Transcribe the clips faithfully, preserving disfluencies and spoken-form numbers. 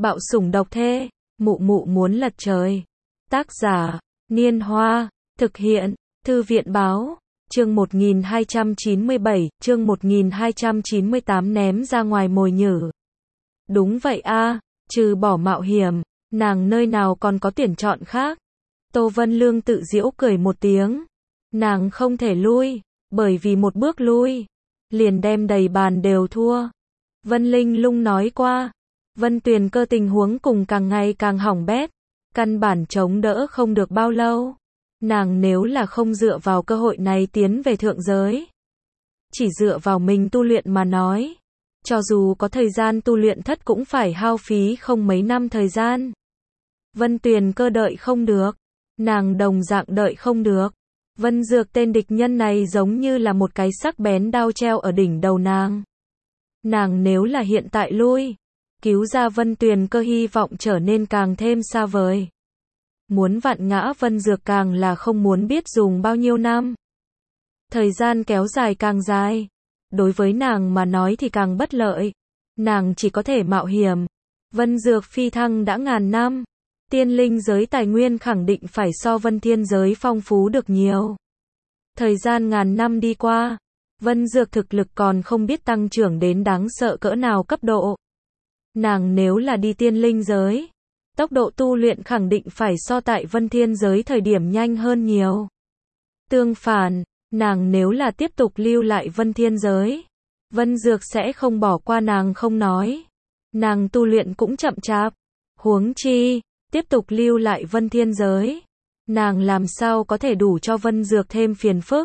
Bạo sủng độc thê, mụ mụ muốn lật trời. Tác giả, Niên Hoa, thực hiện, Thư viện báo, chương một nghìn hai trăm chín mươi bảy, chương một nghìn hai trăm chín mươi tám ném ra ngoài mồi nhử. Đúng vậy a, trừ bỏ mạo hiểm, nàng nơi nào còn có tuyển chọn khác. Tô Vân Lương tự giễu cười một tiếng. Nàng không thể lui, bởi vì một bước lui, liền đem đầy bàn đều thua. Vân Linh Lung nói qua, Vân Tuyền Cơ tình huống cùng càng ngày càng hỏng bét, căn bản chống đỡ không được bao lâu. Nàng nếu là không dựa vào cơ hội này tiến về thượng giới, chỉ dựa vào mình tu luyện mà nói, cho dù có thời gian tu luyện thất cũng phải hao phí không mấy năm thời gian. Vân Tuyền Cơ đợi không được, nàng đồng dạng đợi không được. Vân Dược tên địch nhân này giống như là một cái sắc bén đao treo ở đỉnh đầu nàng. Nàng nếu là hiện tại lui, cứu ra Vân Tuyền Cơ hy vọng trở nên càng thêm xa vời. Muốn vặn ngã Vân Dược càng là không muốn biết dùng bao nhiêu năm. Thời gian kéo dài càng dài, đối với nàng mà nói thì càng bất lợi. Nàng chỉ có thể mạo hiểm. Vân Dược phi thăng đã ngàn năm. Tiên linh giới tài nguyên khẳng định phải so Vân Thiên giới phong phú được nhiều. Thời gian ngàn năm đi qua, Vân Dược thực lực còn không biết tăng trưởng đến đáng sợ cỡ nào cấp độ. Nàng nếu là đi tiên linh giới, tốc độ tu luyện khẳng định phải so tại Vân Thiên giới thời điểm nhanh hơn nhiều. Tương phản, nàng nếu là tiếp tục lưu lại Vân Thiên giới, Vân Dược sẽ không bỏ qua nàng không nói. Nàng tu luyện cũng chậm chạp. Huống chi, tiếp tục lưu lại Vân Thiên giới, nàng làm sao có thể đủ cho Vân Dược thêm phiền phức.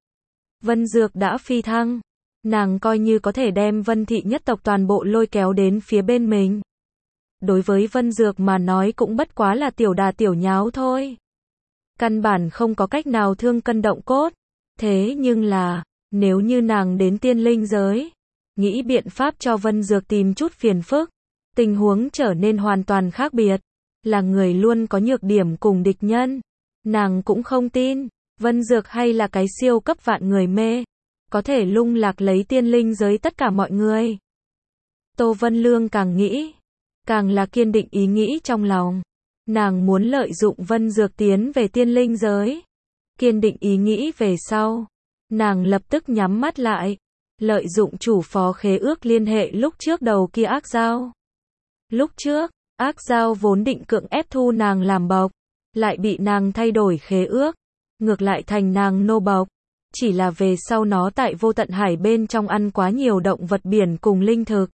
Vân Dược đã phi thăng, nàng coi như có thể đem Vân thị nhất tộc toàn bộ lôi kéo đến phía bên mình. Đối với Vân Dược mà nói cũng bất quá là tiểu đà tiểu nháo thôi. Căn bản không có cách nào thương cân động cốt. Thế nhưng là, nếu như nàng đến tiên linh giới, nghĩ biện pháp cho Vân Dược tìm chút phiền phức, tình huống trở nên hoàn toàn khác biệt. Là người luôn có nhược điểm cùng địch nhân. Nàng cũng không tin, Vân Dược hay là cái siêu cấp vạn người mê, có thể lung lạc lấy tiên linh giới tất cả mọi người. Tô Vân Lương càng nghĩ, càng là kiên định ý nghĩ trong lòng. Nàng muốn lợi dụng Vân Dược tiến về tiên linh giới. Kiên định ý nghĩ về sau, nàng lập tức nhắm mắt lại, lợi dụng chủ phó khế ước liên hệ lúc trước đầu kia ác giao. Lúc trước, ác giao vốn định cưỡng ép thu nàng làm bộc, lại bị nàng thay đổi khế ước, ngược lại thành nàng nô bộc. Chỉ là về sau nó tại vô tận hải bên trong ăn quá nhiều động vật biển cùng linh thực,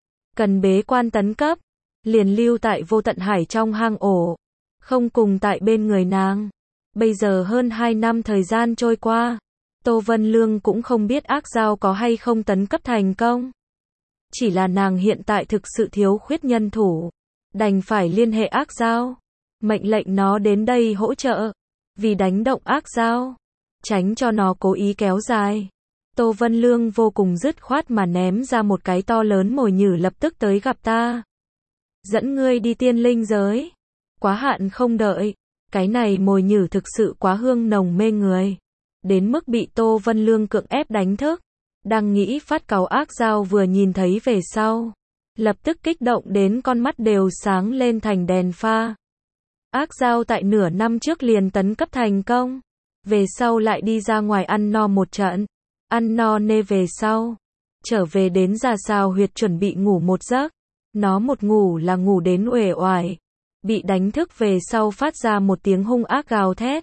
cần bế quan tấn cấp, liền lưu tại vô tận hải trong hang ổ, không cùng tại bên người nàng. Bây giờ hơn hai năm thời gian trôi qua, Tô Vân Lương cũng không biết ác giao có hay không tấn cấp thành công. Chỉ là nàng hiện tại thực sự thiếu khuyết nhân thủ, đành phải liên hệ ác giao, mệnh lệnh nó đến đây hỗ trợ, vì đánh động ác giao, tránh cho nó cố ý kéo dài. Tô Vân Lương vô cùng dứt khoát mà ném ra một cái to lớn mồi nhử lập tức tới gặp ta. Dẫn ngươi đi tiên linh giới. Quá hạn không đợi. Cái này mồi nhử thực sự quá hương nồng mê người, đến mức bị Tô Vân Lương cưỡng ép đánh thức. Đang nghĩ phát cáu ác giao vừa nhìn thấy về sau, lập tức kích động đến con mắt đều sáng lên thành đèn pha. Ác giao tại nửa năm trước liền tấn cấp thành công, về sau lại đi ra ngoài ăn no một trận, ăn no nê về sau, trở về đến Già Sao huyệt chuẩn bị ngủ một giấc. Nó một ngủ là ngủ đến uể oải, bị đánh thức về sau phát ra một tiếng hung ác gào thét.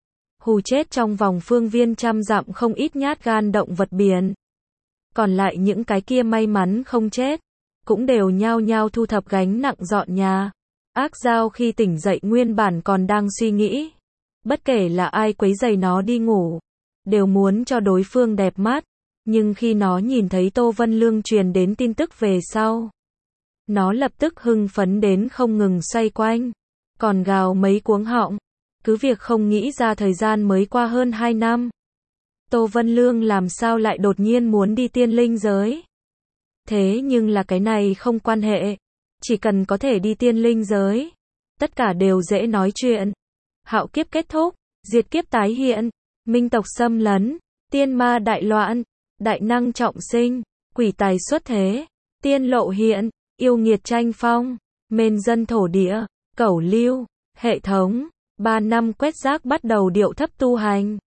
Hù chết trong vòng phương viên trăm dặm không ít nhát gan động vật biển. Còn lại những cái kia may mắn không chết, cũng đều nhao nhao thu thập gánh nặng dọn nhà. Ác giao khi tỉnh dậy nguyên bản còn đang suy nghĩ, bất kể là ai quấy rầy nó đi ngủ, đều muốn cho đối phương đẹp mắt. Nhưng khi nó nhìn thấy Tô Vân Lương truyền đến tin tức về sau, nó lập tức hưng phấn đến không ngừng xoay quanh, còn gào mấy cuống họng. Cứ việc không nghĩ ra thời gian mới qua hơn hai năm, Tô Vân Lương làm sao lại đột nhiên muốn đi tiên linh giới. Thế nhưng là cái này không quan hệ, chỉ cần có thể đi tiên linh giới, tất cả đều dễ nói chuyện. Hạo kiếp kết thúc, diệt kiếp tái hiện, minh tộc xâm lấn, tiên ma đại loạn, đại năng trọng sinh, quỷ tài xuất thế, tiên lộ hiện, yêu nghiệt tranh phong, Mên dân thổ địa, cẩu lưu, hệ thống, ba năm quét rác bắt đầu điệu thấp tu hành.